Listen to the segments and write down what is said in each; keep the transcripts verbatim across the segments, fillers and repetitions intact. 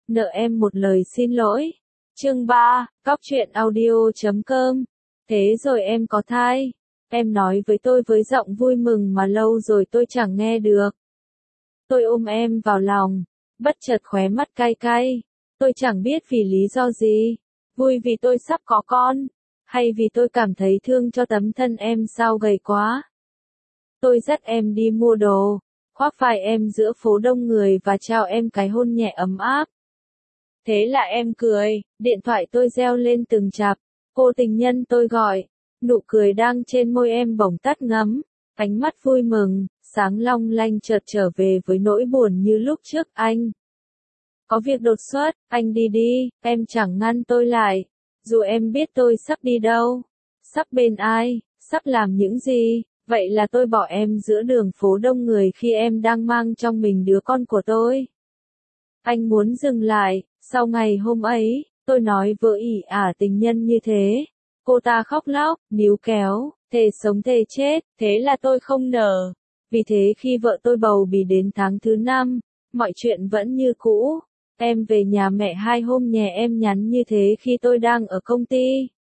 nợ em một lời xin lỗi. Chương ba, cóc truyện audio chấm com. Thế rồi em có thai. Em nói với tôi với giọng vui mừng mà lâu rồi tôi chẳng nghe được. Tôi ôm em vào lòng, bất chợt khóe mắt cay cay. Tôi chẳng biết vì lý do gì. Vui vì tôi sắp có con, hay vì tôi cảm thấy thương cho tấm thân em sao gầy quá. Tôi dắt em đi mua đồ, khoác vai em giữa phố đông người và trao em cái hôn nhẹ ấm áp. Thế là em cười, điện thoại tôi reo lên từng chập. Cô tình nhân tôi gọi, nụ cười đang trên môi em bỗng tắt ngấm, ánh mắt vui mừng, sáng long lanh chợt trở về với nỗi buồn như lúc trước anh. Có việc đột xuất, anh đi đi, em chẳng ngăn tôi lại. Dù em biết tôi sắp đi đâu, sắp bên ai, sắp làm những gì, vậy là tôi bỏ em giữa đường phố đông người khi em đang mang trong mình đứa con của tôi. Anh muốn dừng lại, sau ngày hôm ấy, tôi nói với ỷ ả tình nhân như thế. Cô ta khóc lóc, níu kéo, thề sống thề chết, thế là tôi không nở. Vì thế khi vợ tôi bầu bì đến tháng thứ năm, mọi chuyện vẫn như cũ. Em về nhà mẹ hai hôm nhé, em nhắn như thế khi tôi đang ở công ty.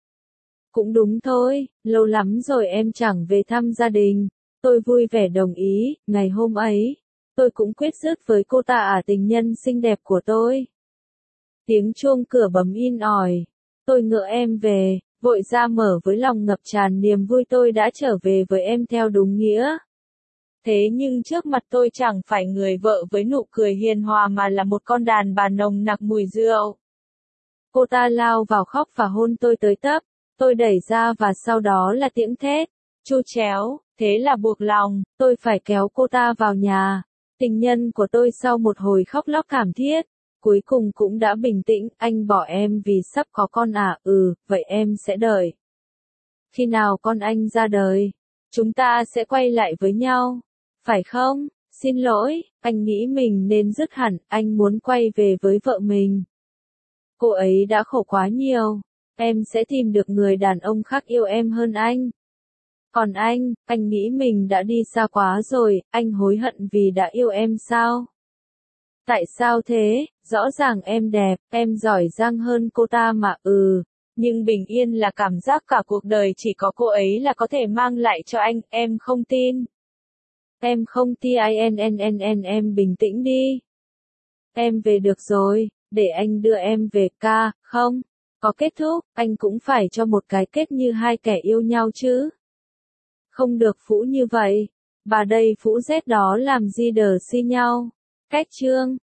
Cũng đúng thôi, lâu lắm rồi em chẳng về thăm gia đình. Tôi vui vẻ đồng ý, ngày hôm ấy, tôi cũng quyết dứt với cô ta ả tình nhân xinh đẹp của tôi. Tiếng chuông cửa bấm in ỏi. Tôi ngỡ em về, vội ra mở với lòng ngập tràn niềm vui tôi đã trở về với em theo đúng nghĩa. Thế nhưng trước mặt tôi chẳng phải người vợ với nụ cười hiền hòa mà là một con đàn bà nồng nặc mùi rượu. Cô ta lao vào khóc và hôn tôi tới tấp. Tôi đẩy ra và sau đó là tiếng thét, chu chéo, thế là buộc lòng, tôi phải kéo cô ta vào nhà. Tình nhân của tôi sau một hồi khóc lóc thảm thiết, cuối cùng cũng đã bình tĩnh, anh bỏ em vì sắp có con à, ừ, vậy em sẽ đợi. Khi nào con anh ra đời, chúng ta sẽ quay lại với nhau, phải không? Xin lỗi, anh nghĩ mình nên dứt hẳn, anh muốn quay về với vợ mình. Cô ấy đã khổ quá nhiều, em sẽ tìm được người đàn ông khác yêu em hơn anh. Còn anh, anh nghĩ mình đã đi xa quá rồi, anh hối hận vì đã yêu em sao? Tại sao thế? Rõ ràng em đẹp, em giỏi giang hơn cô ta mà, ừ. Nhưng bình yên là cảm giác cả cuộc đời chỉ có cô ấy là có thể mang lại cho anh, em không tin. Em không tin, em bình tĩnh đi. Em về được rồi, để anh đưa em về ca, không? Có kết thúc, anh cũng phải cho một cái kết như hai kẻ yêu nhau chứ. Không được phũ như vậy. Bà đây phũ rét đó làm gì đờ si nhau. Cách chương.